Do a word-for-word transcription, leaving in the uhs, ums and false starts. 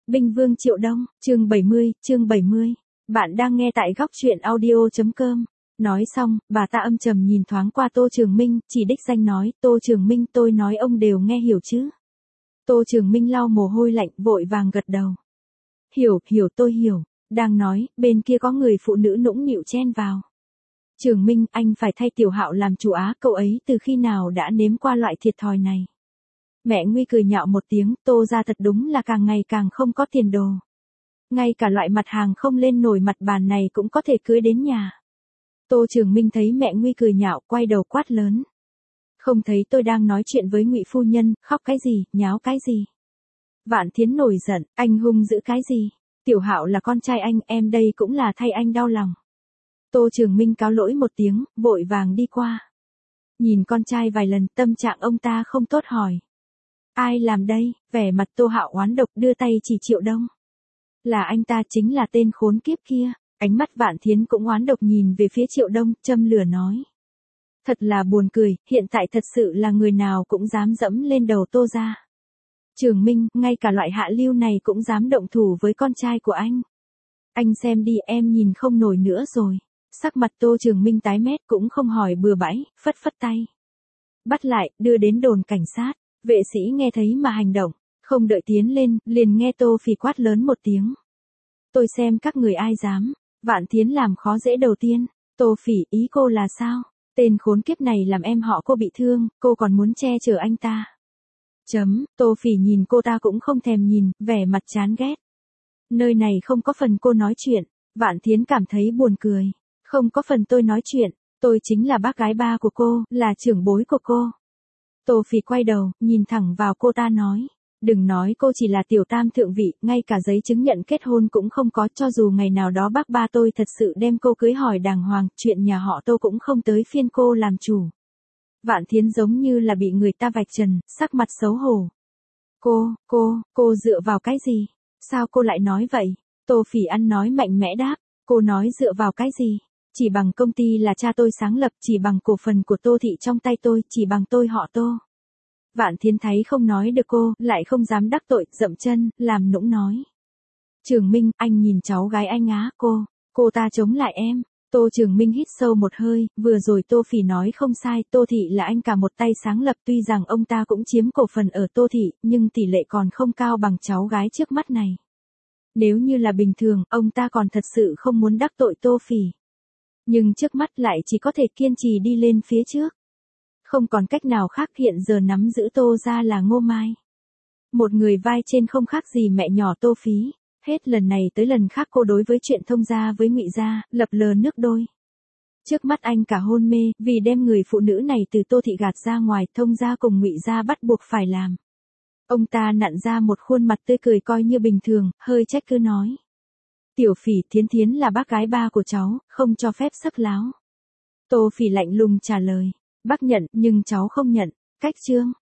Binh Vương Triệu Đông, chương bảy mươi, chương bảy mươi. Bạn đang nghe tại góc truyện audio.com. Nói xong, bà ta âm trầm nhìn thoáng qua Tô Trường Minh, chỉ đích danh nói, Tô Trường Minh tôi nói ông đều nghe hiểu chứ. Tô Trường Minh lau mồ hôi lạnh, vội vàng gật đầu. Hiểu, hiểu tôi hiểu. Đang nói, bên kia có người phụ nữ nũng nịu chen vào. Trường Minh, anh phải thay Tiểu Hạo làm chủ á, cậu ấy từ khi nào đã nếm qua loại thiệt thòi này. Mẹ Nguy cười nhạo một tiếng, Tô ra thật đúng là càng ngày càng không có tiền đồ. Ngay cả loại mặt hàng không lên nổi mặt bàn này cũng có thể cưới đến nhà. Tô Trường Minh thấy mẹ Nguy cười nhạo, quay đầu quát lớn. Không thấy tôi đang nói chuyện với Ngụy phu nhân, khóc cái gì, nháo cái gì. Vạn Thiến nổi giận, anh hung dữ cái gì. Tiểu Hạo là con trai anh, em đây cũng là thay anh đau lòng. Tô Trường Minh cáo lỗi một tiếng, vội vàng đi qua. Nhìn con trai vài lần, tâm trạng ông ta không tốt hỏi. Ai làm đây? Vẻ mặt Tô Hạo oán độc, đưa tay chỉ Triệu Đông. Là anh ta, chính là tên khốn kiếp kia. Ánh mắt Vạn Thiến cũng oán độc nhìn về phía Triệu Đông, châm lửa nói. Thật là buồn cười, hiện tại thật sự là người nào cũng dám dẫm lên đầu Tô ra. Trường Minh, ngay cả loại hạ lưu này cũng dám động thủ với con trai của anh. Anh xem đi, em nhìn không nổi nữa rồi. Sắc mặt Tô Trường Minh tái mét, cũng không hỏi bừa bãi, phất phất tay. Bắt lại, đưa đến đồn cảnh sát. Vệ sĩ nghe thấy mà hành động, không đợi tiến lên, liền nghe Tô Phỉ quát lớn một tiếng. Tôi xem các người ai dám. Vạn Thiến làm khó dễ đầu tiên. Tô Phỉ, ý cô là sao? Tên khốn kiếp này làm em họ cô bị thương, cô còn muốn che chở anh ta. Chấm, Tô Phỉ nhìn cô ta cũng không thèm nhìn, vẻ mặt chán ghét. Nơi này không có phần cô nói chuyện. Vạn Thiến cảm thấy buồn cười. Không có phần tôi nói chuyện, tôi chính là bác gái ba của cô, là trưởng bối của cô. Tô Phỉ quay đầu, nhìn thẳng vào cô ta nói. Đừng nói cô chỉ là tiểu tam thượng vị, ngay cả giấy chứng nhận kết hôn cũng không có, cho dù ngày nào đó bác ba tôi thật sự đem cô cưới hỏi đàng hoàng, chuyện nhà họ Tô cũng không tới phiên cô làm chủ. Vạn Thiến giống như là bị người ta vạch trần, sắc mặt xấu hổ. Cô, cô, cô dựa vào cái gì? Sao cô lại nói vậy? Tô Phỉ ăn nói mạnh mẽ đáp, cô nói dựa vào cái gì? Chỉ bằng công ty là cha tôi sáng lập, chỉ bằng cổ phần của Tô thị trong tay tôi, chỉ bằng tôi họ Tô. Vạn Thiến thấy không nói được cô, lại không dám đắc tội, dậm chân, làm nũng nói. Trường Minh, anh nhìn cháu gái anh á, cô, cô ta chống lại em. Tô Trường Minh hít sâu một hơi, vừa rồi Tô Phỉ nói không sai, Tô thị là anh cả một tay sáng lập, tuy rằng ông ta cũng chiếm cổ phần ở Tô thị, nhưng tỷ lệ còn không cao bằng cháu gái trước mắt này. Nếu như là bình thường, ông ta còn thật sự không muốn đắc tội Tô Phỉ. Nhưng trước mắt lại chỉ có thể kiên trì đi lên phía trước. Không còn cách nào khác, hiện giờ nắm giữ Tô ra là Ngô Mai. Một người vai trên không khác gì mẹ nhỏ Tô Phí. Hết lần này tới lần khác cô đối với chuyện Thông gia với Ngụy gia, lập lờ nước đôi. Trước mắt anh cả hôn mê, vì đem người phụ nữ này từ Tô thị gạt ra ngoài, Thông gia cùng Ngụy gia bắt buộc phải làm. Ông ta nặn ra một khuôn mặt tươi cười coi như bình thường, hơi trách cứ nói. Tiểu Phỉ, Thiến Thiến là bác gái ba của cháu, không cho phép sắc láo. Tô Phỉ lạnh lùng trả lời. Bác nhận, nhưng cháu không nhận. Cách chương,